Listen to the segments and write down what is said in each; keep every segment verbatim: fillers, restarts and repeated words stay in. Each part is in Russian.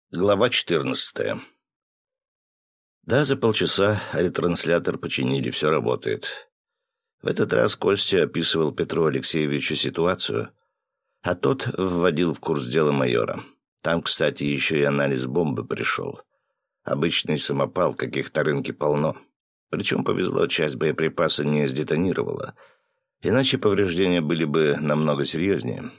Глава четырнадцатая. Да, за полчаса ретранслятор починили, все работает. В этот раз Костя описывал Петру Алексеевичу ситуацию, а тот вводил в курс дела майора. Там, кстати, еще и анализ бомбы пришел. Обычный самопал, каких на рынке полно. Причем повезло, часть боеприпаса не сдетонировала. Иначе повреждения были бы намного серьезнее.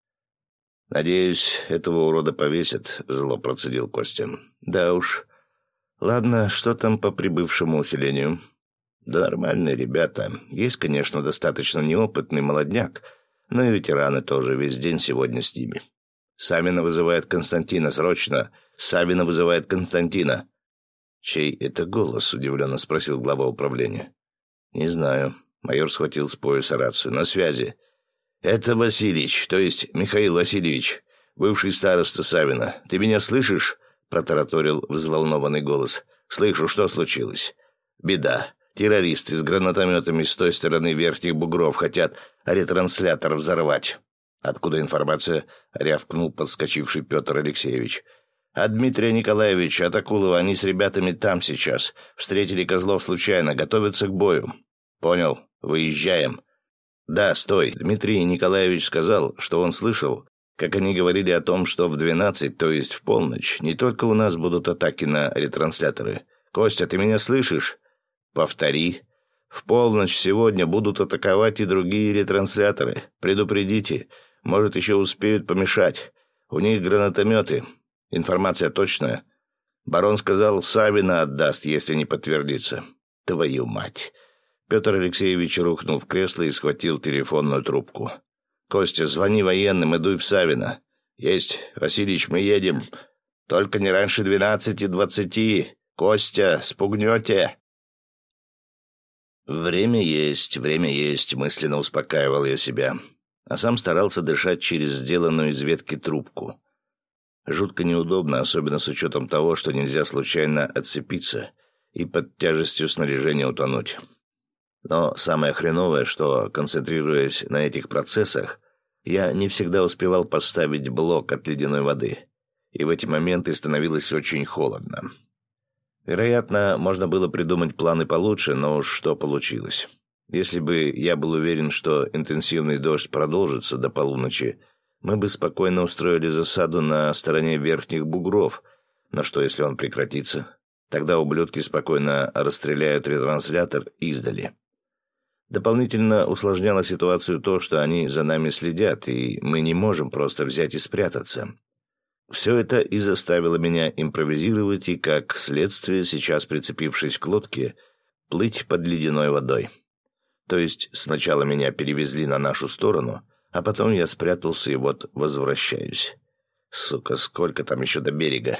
«Надеюсь, этого урода повесят», — зло процедил Костя. «Да уж. Ладно, что там по прибывшему усилению?» «Да нормальные ребята. Есть, конечно, достаточно неопытный молодняк, но и ветераны тоже весь день сегодня с ними. Савина вызывает Константина, срочно! Савина вызывает Константина!» «Чей это голос?» — удивленно спросил глава управления. «Не знаю». Майор схватил с пояса рацию. «На связи». «Это Васильевич, то есть Михаил Васильевич, бывший староста Савина. Ты меня слышишь?» — протараторил взволнованный голос. «Слышу, что случилось?» «Беда. Террористы с гранатометами с той стороны верхних бугров хотят ретранслятор взорвать». «Откуда информация?» — рявкнул подскочивший Петр Алексеевич. «От Дмитрия Николаевича, от Акулова. Они с ребятами там сейчас. Встретили козлов случайно, готовятся к бою». «Понял. Выезжаем». «Да, стой. Дмитрий Николаевич сказал, что он слышал, как они говорили о том, что в двенадцать, то есть в полночь, не только у нас будут атаки на ретрансляторы. Костя, ты меня слышишь?» «Повтори. В полночь сегодня будут атаковать и другие ретрансляторы. Предупредите. Может, еще успеют помешать. У них гранатометы. Информация точная. Барон сказал, Савина отдаст, если не подтвердится». «Твою мать!» Петр Алексеевич рухнул в кресло и схватил телефонную трубку. «Костя, звони военным, идуй в Савино». «Есть, Васильич, мы едем. Только не раньше двенадцати двадцати. Костя, спугнете». «Время есть, время есть», — мысленно успокаивал я себя, а сам старался дышать через сделанную из ветки трубку. Жутко неудобно, особенно с учетом того, что нельзя случайно отцепиться и под тяжестью снаряжения утонуть. Но самое хреновое, что, концентрируясь на этих процессах, я не всегда успевал поставить блок от ледяной воды, и в эти моменты становилось очень холодно. Вероятно, можно было придумать планы получше, но уж что получилось. Если бы я был уверен, что интенсивный дождь продолжится до полуночи, мы бы спокойно устроили засаду на стороне верхних бугров, но что, если он прекратится? Тогда ублюдки спокойно расстреляют ретранслятор издали. Дополнительно усложняло ситуацию то, что они за нами следят, и мы не можем просто взять и спрятаться. Все это и заставило меня импровизировать и, как следствие, сейчас прицепившись к лодке, плыть под ледяной водой. То есть сначала меня перевезли на нашу сторону, а потом я спрятался и вот возвращаюсь. Сука, сколько там еще до берега?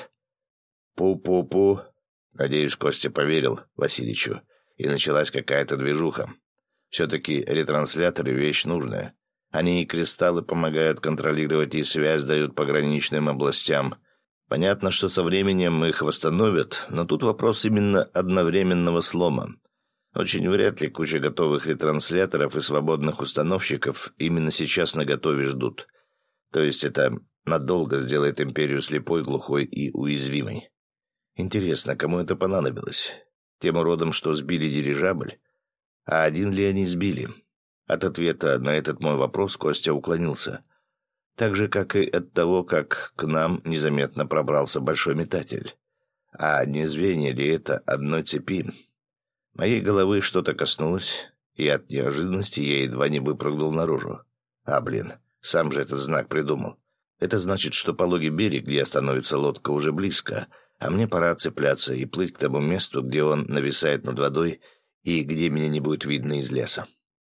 Пу-пу-пу. Надеюсь, Костя поверил Васильичу, и началась какая-то движуха. Все-таки ретрансляторы — вещь нужная. Они и кристаллы помогают контролировать, и связь дают пограничным областям. Понятно, что со временем их восстановят, но тут вопрос именно одновременного слома. Очень вряд ли куча готовых ретрансляторов и свободных установщиков именно сейчас наготове ждут. То есть это надолго сделает империю слепой, глухой и уязвимой. Интересно, кому это понадобилось? Тем уродам, что сбили дирижабль? А один ли они сбили? От ответа на этот мой вопрос Костя уклонился. Так же, как и от того, как к нам незаметно пробрался большой метатель. А не звенья ли это одной цепи? Моей головы что-то коснулось, и от неожиданности я едва не выпрыгнул наружу. А, блин, сам же этот знак придумал. Это значит, что пологий берег, где остановится лодка, уже близко, а мне пора цепляться и плыть к тому месту, где он нависает над водой и где меня не будет видно из леса.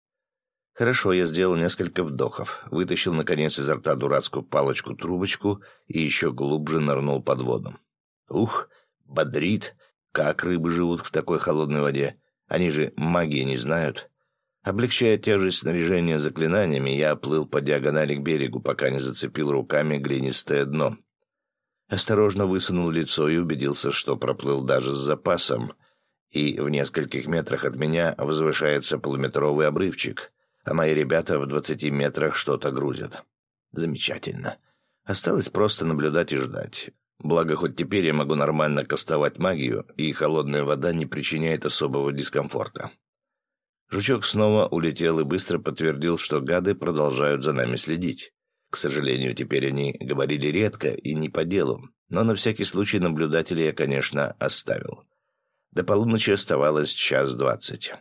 Хорошо, я сделал несколько вдохов, вытащил, наконец, изо рта дурацкую палочку-трубочку и еще глубже нырнул под воду. Ух, бодрит! Как рыбы живут в такой холодной воде? Они же магии не знают. Облегчая тяжесть снаряжения заклинаниями, я плыл по диагонали к берегу, пока не зацепил руками глинистое дно. Осторожно высунул лицо и убедился, что проплыл даже с запасом, и в нескольких метрах от меня возвышается полуметровый обрывчик, а мои ребята в двадцати метрах что-то грузят. Замечательно. Осталось просто наблюдать и ждать. Благо, хоть теперь я могу нормально кастовать магию, и холодная вода не причиняет особого дискомфорта. Жучок снова улетел и быстро подтвердил, что гады продолжают за нами следить. К сожалению, теперь они говорили редко и не по делу, но на всякий случай наблюдателя я, конечно, оставил. До полуночи оставалось час двадцать.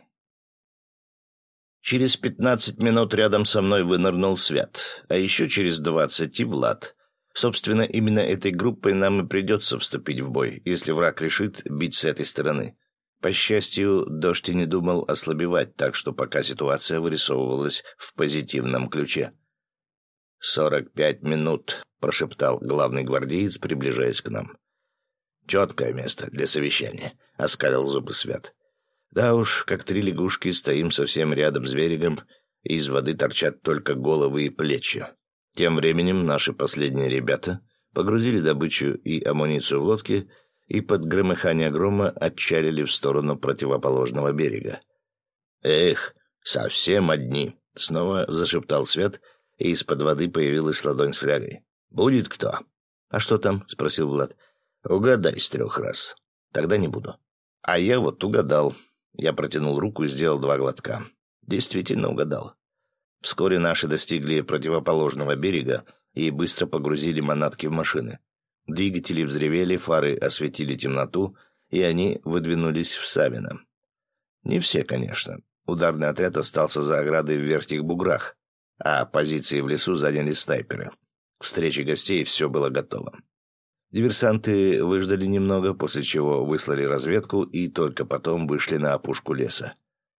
Через пятнадцать минут рядом со мной вынырнул Свят, а еще через двадцать и Влад. Собственно, именно этой группой нам и придется вступить в бой, если враг решит бить с этой стороны. По счастью, дождь и не думал ослабевать, так что пока ситуация вырисовывалась в позитивном ключе. «Сорок пять минут», — прошептал главный гвардеец, приближаясь к нам. «Четкое место для совещания», — оскалил зубы Свят. «Да уж, как три лягушки, стоим совсем рядом с берегом, и из воды торчат только головы и плечи». Тем временем наши последние ребята погрузили добычу и амуницию в лодки и под громыхание грома отчалили в сторону противоположного берега. «Эх, совсем одни!» — снова зашептал Свят, и из-под воды появилась ладонь с флягой. «Будет кто?» «А что там?» — спросил Влад. «Угадай с трех раз». «Тогда не буду». «А я вот угадал». Я протянул руку и сделал два глотка. Действительно угадал. Вскоре наши достигли противоположного берега и быстро погрузили манатки в машины. Двигатели взревели, фары осветили темноту, и они выдвинулись в Савино. Не все, конечно. Ударный отряд остался за оградой в верхних буграх, а позиции в лесу заняли снайперы. К встрече гостей все было готово. Диверсанты выждали немного, после чего выслали разведку и только потом вышли на опушку леса.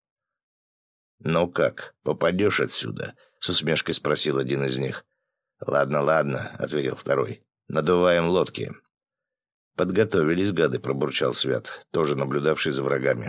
«Ну как, попадешь отсюда?» — с усмешкой спросил один из них. «Ладно, ладно», — ответил второй. «Надуваем лодки». «Подготовились, гады», — пробурчал Свят, тоже наблюдавший за врагами.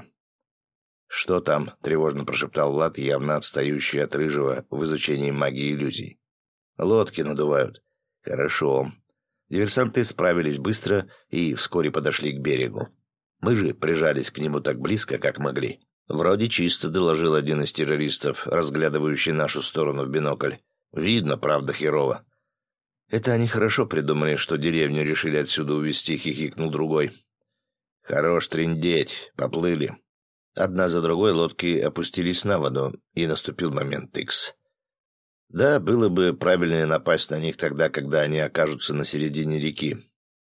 «Что там?» — тревожно прошептал Влад, явно отстающий от Рыжего в изучении магии иллюзий. «Лодки надувают». «Хорошо». Диверсанты справились быстро и вскоре подошли к берегу. Мы же прижались к нему так близко, как могли. «Вроде чисто», — доложил один из террористов, разглядывающий нашу сторону в бинокль. «Видно, правда, херово». «Это они хорошо придумали, что деревню решили отсюда увезти», — хихикнул другой. «Хорош трындеть, поплыли». Одна за другой лодки опустились на воду, и наступил момент икс. Да, было бы правильнее напасть на них тогда, когда они окажутся на середине реки.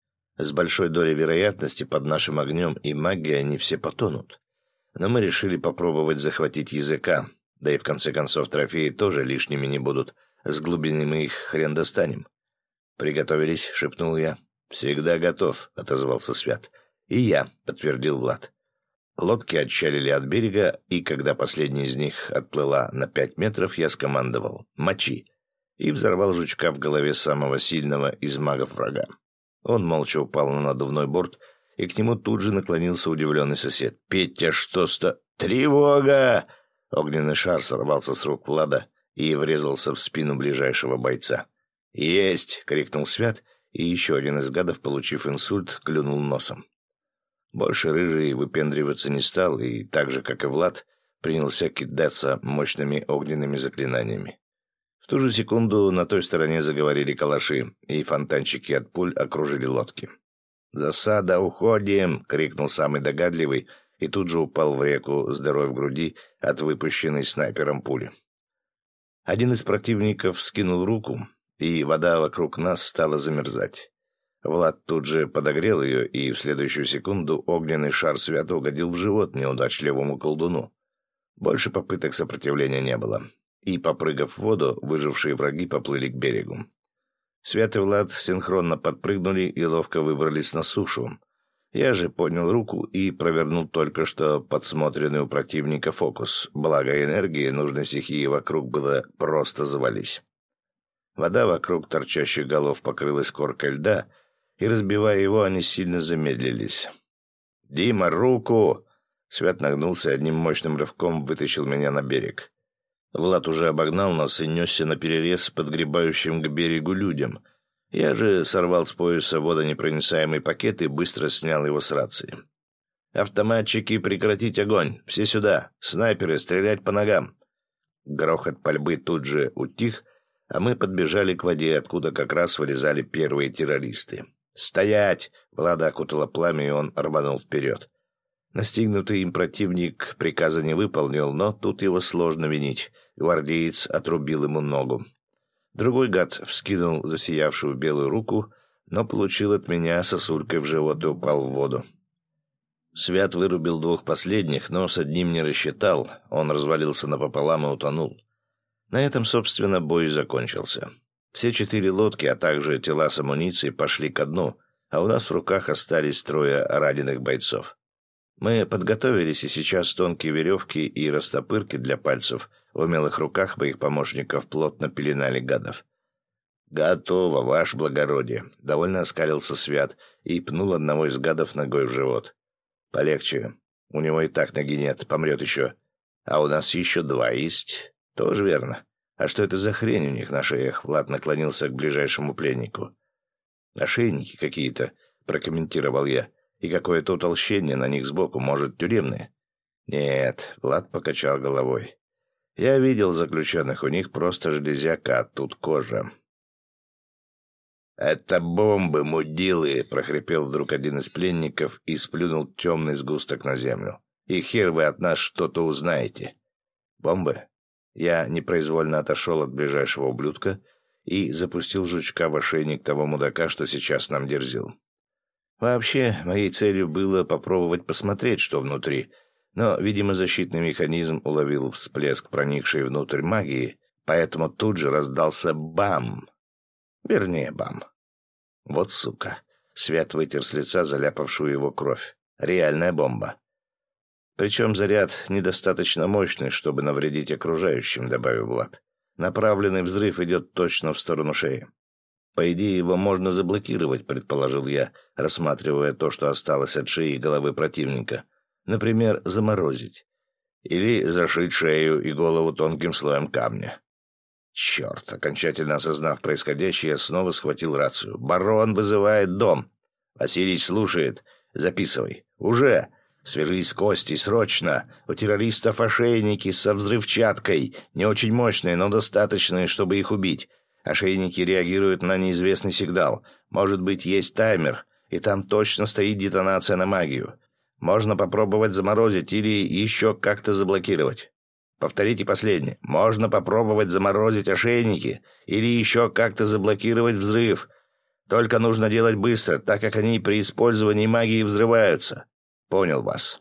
С большой долей вероятности под нашим огнем и магией они все потонут. Но мы решили попробовать захватить языка, да и в конце концов трофеи тоже лишними не будут. С глубины мы их хрен достанем. «Приготовились?» — шепнул я. «Всегда готов», — отозвался Свят. «И я», — подтвердил Влад. Лодки отчалили от берега, и когда последняя из них отплыла на пять метров, я скомандовал «Мочи!» и взорвал жучка в голове самого сильного из магов врага. Он молча упал на надувной борт, и к нему тут же наклонился удивленный сосед. «Петя, что сто...» «Тревога!» Огненный шар сорвался с рук Влада и врезался в спину ближайшего бойца. «Есть!» — крикнул Свят, и еще один из гадов, получив инсульт, клюнул носом. Больше Рыжий выпендриваться не стал, и так же, как и Влад, принялся кидаться мощными огненными заклинаниями. В ту же секунду на той стороне заговорили калаши, и фонтанчики от пуль окружили лодки. «Засада, уходим!» — крикнул самый догадливый, и тут же упал в реку с дырой в груди от выпущенной снайпером пули. Один из противников скинул руку, и вода вокруг нас стала замерзать. Влад тут же подогрел ее, и в следующую секунду огненный шар Свята угодил в живот неудачливому колдуну. Больше попыток сопротивления не было, и, попрыгав в воду, выжившие враги поплыли к берегу. Свят и Влад синхронно подпрыгнули и ловко выбрались на сушу. Я же поднял руку и провернул только что подсмотренный у противника фокус, благо энергии нужной стихии вокруг было просто завались. Вода вокруг торчащих голов покрылась коркой льда, и, разбивая его, они сильно замедлились. «Дима, руку!» Свят нагнулся и одним мощным рывком вытащил меня на берег. Влад уже обогнал нас и несся наперерез подгребающим к берегу людям. Я же сорвал с пояса водонепроницаемый пакет и быстро снял его с рации. «Автоматчики, прекратить огонь! Все сюда! Снайперы, стрелять по ногам!» Грохот пальбы тут же утих, а мы подбежали к воде, откуда как раз вылезали первые террористы. «Стоять!» — Влада окутала пламя, и он рванул вперед. Настигнутый им противник приказа не выполнил, но тут его сложно винить. Гвардеец отрубил ему ногу. Другой гад вскинул засиявшую белую руку, но получил от меня сосулькой в живот и упал в воду. Свят вырубил двух последних, но с одним не рассчитал. Он развалился напополам и утонул. На этом, собственно, бой закончился. Все четыре лодки, а также тела с амуницией пошли ко дну, а у нас в руках остались трое раненых бойцов. Мы подготовились, и сейчас тонкие веревки и растопырки для пальцев в умелых руках моих помощников плотно пеленали гадов. «Готово, ваше благородие», — довольно оскалился Свят и пнул одного из гадов ногой в живот. «Полегче. У него и так ноги нет, помрет еще. А у нас еще два есть. Тоже верно. А что это за хрень у них на шеях?» Влад наклонился к ближайшему пленнику. «Ошейники какие-то», — прокомментировал я. «И какое-то утолщение на них сбоку, может, тюремные?» «Нет», — Влад покачал головой. «Я видел заключенных, у них просто железяка, а тут кожа». «Это бомбы, мудилы!» — прохрипел вдруг один из пленников и сплюнул темный сгусток на землю. «И хер вы от нас что-то узнаете!» «Бомбы?» Я непроизвольно отошел от ближайшего ублюдка и запустил жучка в ошейник того мудака, что сейчас нам дерзил. Вообще, моей целью было попробовать посмотреть, что внутри, но, видимо, защитный механизм уловил всплеск, проникший внутрь магии, поэтому тут же раздался бам! Вернее, бам. Вот сука. Свят вытер с лица заляпавшую его кровь. Реальная бомба. Причем заряд недостаточно мощный, чтобы навредить окружающим, добавил Влад. Направленный взрыв идет точно в сторону шеи. По идее, его можно заблокировать, предположил я, рассматривая то, что осталось от шеи и головы противника. Например, заморозить. Или зашить шею и голову тонким слоем камня. Черт, окончательно осознав происходящее, я снова схватил рацию. «Барон вызывает дом!» «Василич слушает. Записывай. Уже! Свяжись с Костей, срочно! У террористов ошейники со взрывчаткой. Не очень мощные, но достаточные, чтобы их убить. Ошейники реагируют на неизвестный сигнал. Может быть, есть таймер, и там точно стоит детонация на магию. Можно попробовать заморозить или еще как-то заблокировать. Повторите последнее. Можно попробовать заморозить ошейники или еще как-то заблокировать взрыв. Только нужно делать быстро, так как они при использовании магии взрываются. Понял вас».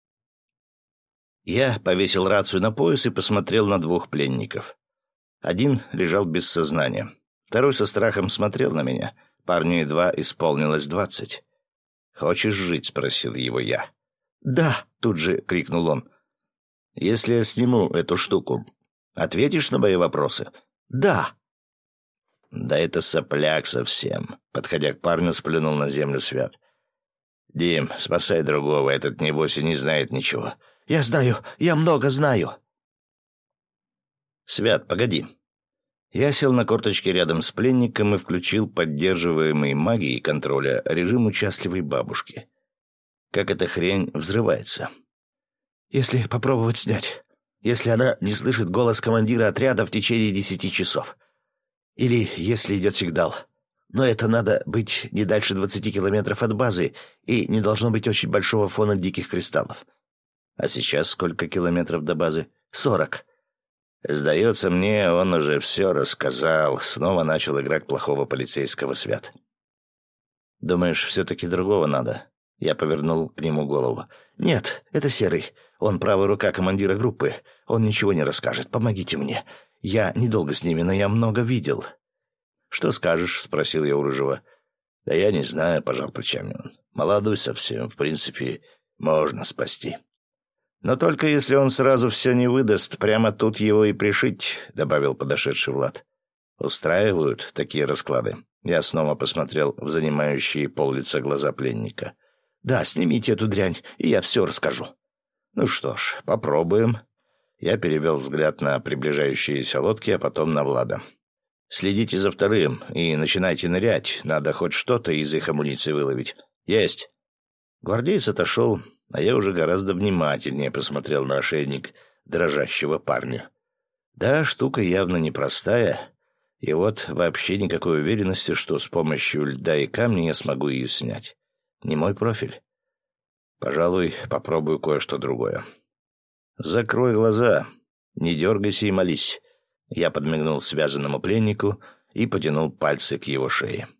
Я повесил рацию на пояс и посмотрел на двух пленников. Один лежал без сознания. Второй со страхом смотрел на меня. Парню едва исполнилось двадцать. «Хочешь жить?» — спросил его я. «Да!» — тут же крикнул он. «Если я сниму эту штуку, ответишь на мои вопросы?» «Да». «Да это сопляк совсем», — подходя к парню, сплюнул на землю Свят. «Дим, спасай другого, этот небось и не знает ничего». «Я знаю, я много знаю». «Свят, погоди». Я сел на корточки рядом с пленником и включил поддерживаемый магией контроля режим участливой бабушки. Как эта хрень взрывается? «Если попробовать снять. Если она не слышит голос командира отряда в течение десяти часов. Или если идет сигнал. Но это надо быть не дальше двадцати километров от базы, и не должно быть очень большого фона диких кристаллов». «А сейчас сколько километров до базы?» «Сорок». «Сдается мне, он уже все рассказал». Снова начал играть плохого полицейского Свят. «Думаешь, все-таки другого надо?» Я повернул к нему голову. «Нет, это Серый. Он правая рука командира группы. Он ничего не расскажет. Помогите мне. Я недолго с ними, но я много видел». «Что скажешь?» — спросил я у Рыжего. «Да я не знаю», — пожал плечами он. «Молодой совсем. В принципе, можно спасти». «Но только если он сразу все не выдаст, прямо тут его и пришить», — добавил подошедший Влад. «Устраивают такие расклады?» Я снова посмотрел в занимающие пол-лица глаза пленника. «Да, снимите эту дрянь, и я все расскажу». «Ну что ж, попробуем». Я перевел взгляд на приближающиеся лодки, а потом на Влада. «Следите за вторым и начинайте нырять. Надо хоть что-то из их амуниции выловить». «Есть». Гвардеец отошел, а я уже гораздо внимательнее посмотрел на ошейник дрожащего парня. Да, штука явно непростая. И вот вообще никакой уверенности, что с помощью льда и камня я смогу ее снять. Не мой профиль. Пожалуй, попробую кое-что другое. «Закрой глаза, не дергайся и молись». Я подмигнул связанному пленнику и потянул пальцы к его шее.